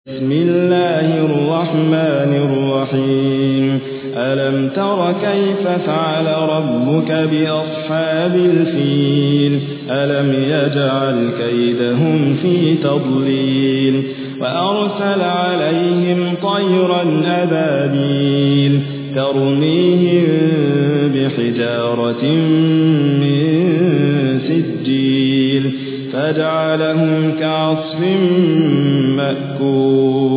بسم الله الرحمن الرحيم ألم تر كيف فعل ربك بأصحاب الفيل ألم يجعل كيدهم في تضليل وأرسل عليهم طيرا أبابيل ترميهم بحجارة من سجيل فجعلهم كعصف مأكول